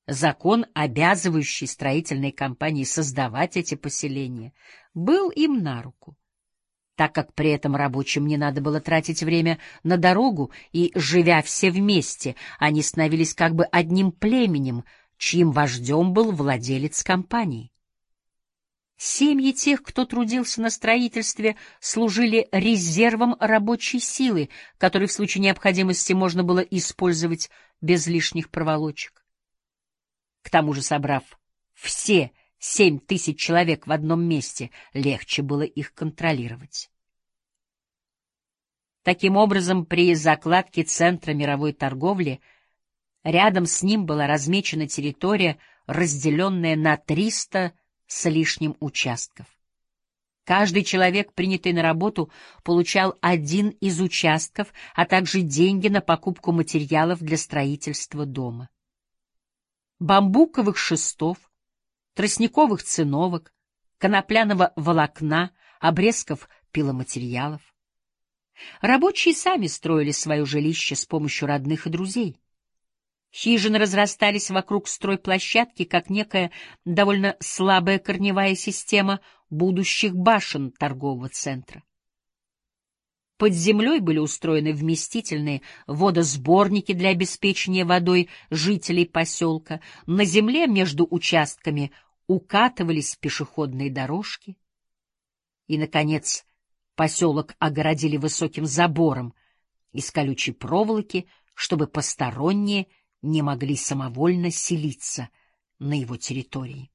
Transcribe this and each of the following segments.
закон, обязывающий строительные компании создавать эти поселения, был им на руку, так как при этом рабочим не надо было тратить время на дорогу, и, живя все вместе, они становились как бы одним племенем, чьим вождем был владелец компании. Семьи тех, кто трудился на строительстве, служили резервом рабочей силы, который в случае необходимости можно было использовать без лишних проволочек. К тому же, собрав все 7000 человек в одном месте, легче было их контролировать. Таким образом, при закладке центра мировой торговли рядом с ним была размечена территория, разделенная на 300 с лишним участков. Каждый человек, принятый на работу, получал один из участков, а также деньги на покупку материалов для строительства дома. Бамбуковых шестов, тростниковых циновок, конопляного волокна, обрезков пиломатериалов. Рабочие сами строили свое жилище с помощью родных и друзей. Хижины разрастались вокруг стройплощадки, как некая довольно слабая корневая система будущих башен торгового центра. Под землей были устроены вместительные водосборники для обеспечения водой жителей поселка. На земле между участками укатывались пешеходные дорожки. И, наконец, поселок огородили высоким забором из колючей проволоки, чтобы посторонние не могли самовольно селиться на его территории.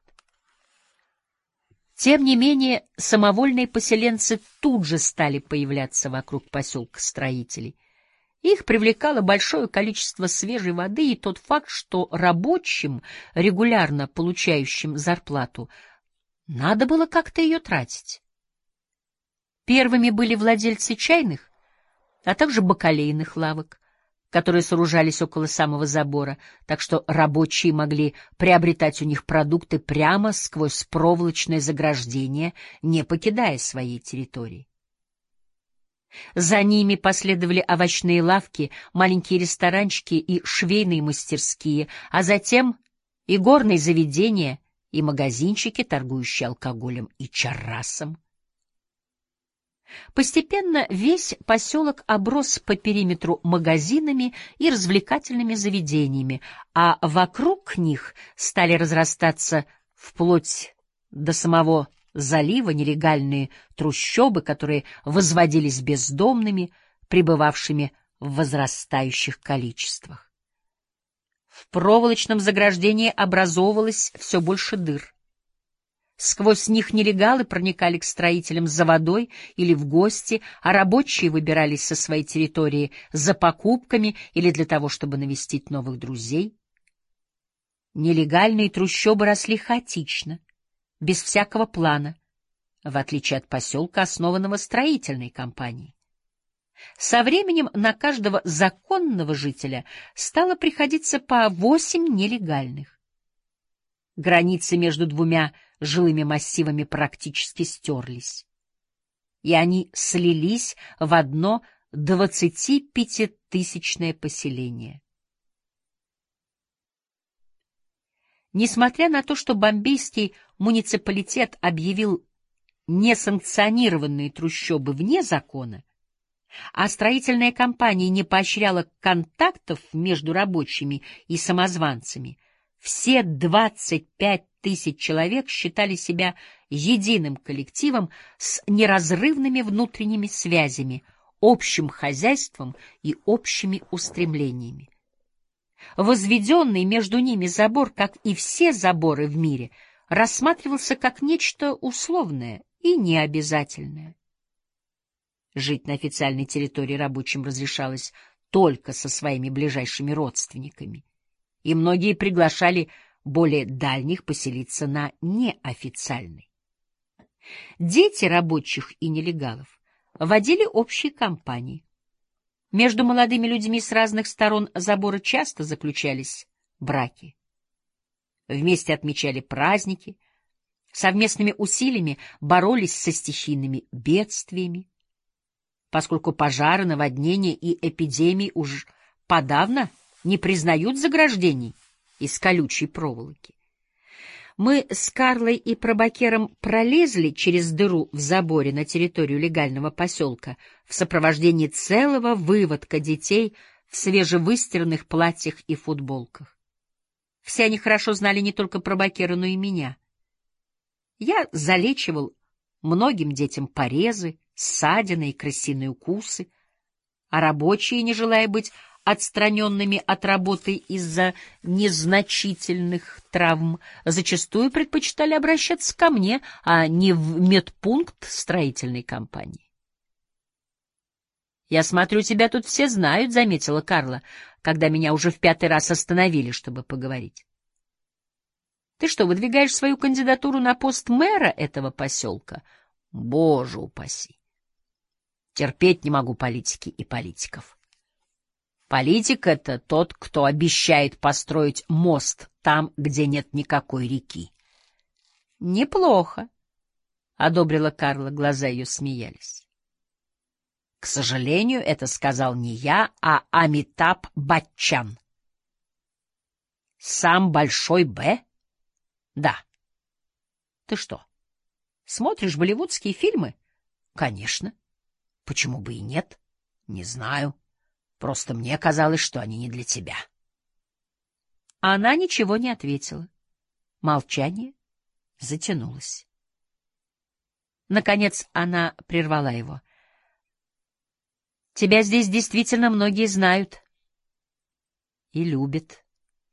Тем не менее, самовольные поселенцы тут же стали появляться вокруг поселка строителей. Их привлекало большое количество свежей воды и тот факт, что рабочим, регулярно получающим зарплату, надо было как-то ее тратить. Первыми были владельцы чайных, а также бакалейных лавок, которые сооружались около самого забора, так что рабочие могли приобретать у них продукты прямо сквозь проволочное заграждение, не покидая своей территории. За ними последовали овощные лавки, маленькие ресторанчики и швейные мастерские, а затем и горные заведения, и магазинчики, торгующие алкоголем и чаррасом. Постепенно весь поселок оброс по периметру магазинами и развлекательными заведениями, а вокруг них стали разрастаться вплоть до самого залива нелегальные трущобы, которые возводились бездомными, пребывавшими в возрастающих количествах. В проволочном заграждении образовывалось все больше дыр. Сквозь них нелегалы проникали к строителям за водой или в гости, а рабочие выбирались со своей территории за покупками или для того, чтобы навестить новых друзей. Нелегальные трущобы росли хаотично, без всякого плана, в отличие от поселка, основанного строительной компанией. Со временем на каждого законного жителя стало приходиться по 8 нелегальных. Границы между двумя жилыми массивами практически стерлись, и они слились в одно 25-тысячное поселение. Несмотря на то, что бомбейский муниципалитет объявил несанкционированные трущобы вне закона, а строительная компания не поощряла контактов между рабочими и самозванцами, все 25 000 человек считали себя единым коллективом с неразрывными внутренними связями, общим хозяйством и общими устремлениями. Возведенный между ними забор, как и все заборы в мире, рассматривался как нечто условное и необязательное. Жить на официальной территории рабочим разрешалось только со своими ближайшими родственниками, и многие приглашали более дальних поселиться на неофициальной. Дети рабочих и нелегалов водили общие компании. Между молодыми людьми с разных сторон забора часто заключались браки. Вместе отмечали праздники, совместными усилиями боролись со стихийными бедствиями. Поскольку пожары, наводнения и эпидемии уж подавно не признают заграждений, из колючей проволоки. Мы с Карлой и Пробакером пролезли через дыру в заборе на территорию легального поселка в сопровождении целого выводка детей в свежевыстиранных платьях и футболках. Все они хорошо знали не только Пробакера, но и меня. Я залечивал многим детям порезы, ссадины и крысиные укусы, а рабочие, не желая быть отстраненными от работы из-за незначительных травм, зачастую предпочитали обращаться ко мне, а не в медпункт строительной компании. «Я смотрю, тебя тут все знают», — заметила Карла, когда меня уже в 5-й раз остановили, чтобы поговорить. «Ты что, выдвигаешь свою кандидатуру на пост мэра этого поселка? Боже упаси! Терпеть не могу политики и политиков. Политик — это тот, кто обещает построить мост там, где нет никакой реки». «Неплохо», — одобрила Карла, глаза ее смеялись. «К сожалению, это сказал не я, а Амитаб Баччан». «Сам Большой Б?» «Да». «Ты что, смотришь болливудские фильмы?» «Конечно. Почему бы и нет? Не знаю. Просто мне казалось, что они не для тебя». Она ничего не ответила. Молчание затянулось. Наконец она прервала его. «Тебя здесь действительно многие знают и любят».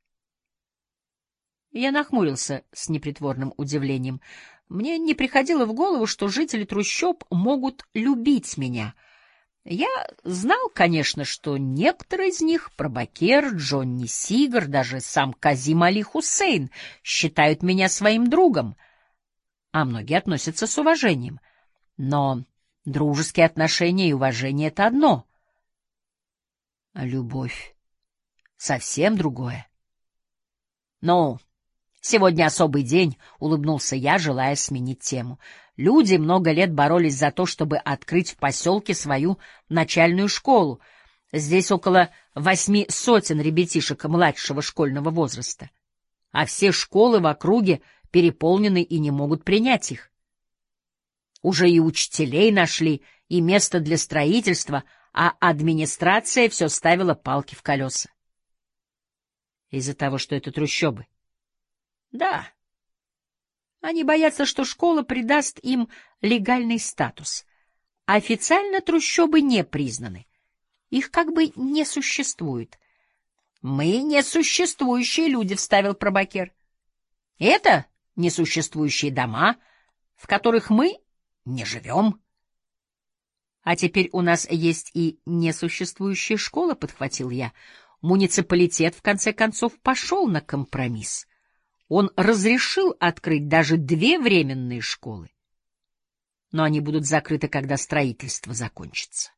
Я нахмурился с непритворным удивлением. Мне не приходило в голову, что жители трущоб могут любить меня. Я знал, конечно, что некоторые из них, Пробакер, Джонни Сигар, даже сам Казим Али Хусейн, считают меня своим другом, а многие относятся с уважением. Но дружеские отношения и уважение — это одно, а любовь — совсем другое. «Ну, сегодня особый день», — улыбнулся я, желая сменить тему. «Люди много лет боролись за то, чтобы открыть в поселке свою начальную школу. Здесь около 800 ребятишек младшего школьного возраста, а все школы в округе переполнены и не могут принять их. Уже и учителей нашли, и место для строительства, а администрация все ставила палки в колеса». «Из-за того, что это трущобы?» «Да. Они боятся, что школа придаст им легальный статус. Официально трущобы не признаны. Их как бы не существует». «Мы несуществующие люди», — вставил Пробакер. «Это несуществующие дома, в которых мы не живем». «А теперь у нас есть и несуществующая школа», — подхватил я. «Муниципалитет, в конце концов, пошел на компромисс. Он разрешил открыть даже 2 временные школы. Но они будут закрыты, когда строительство закончится».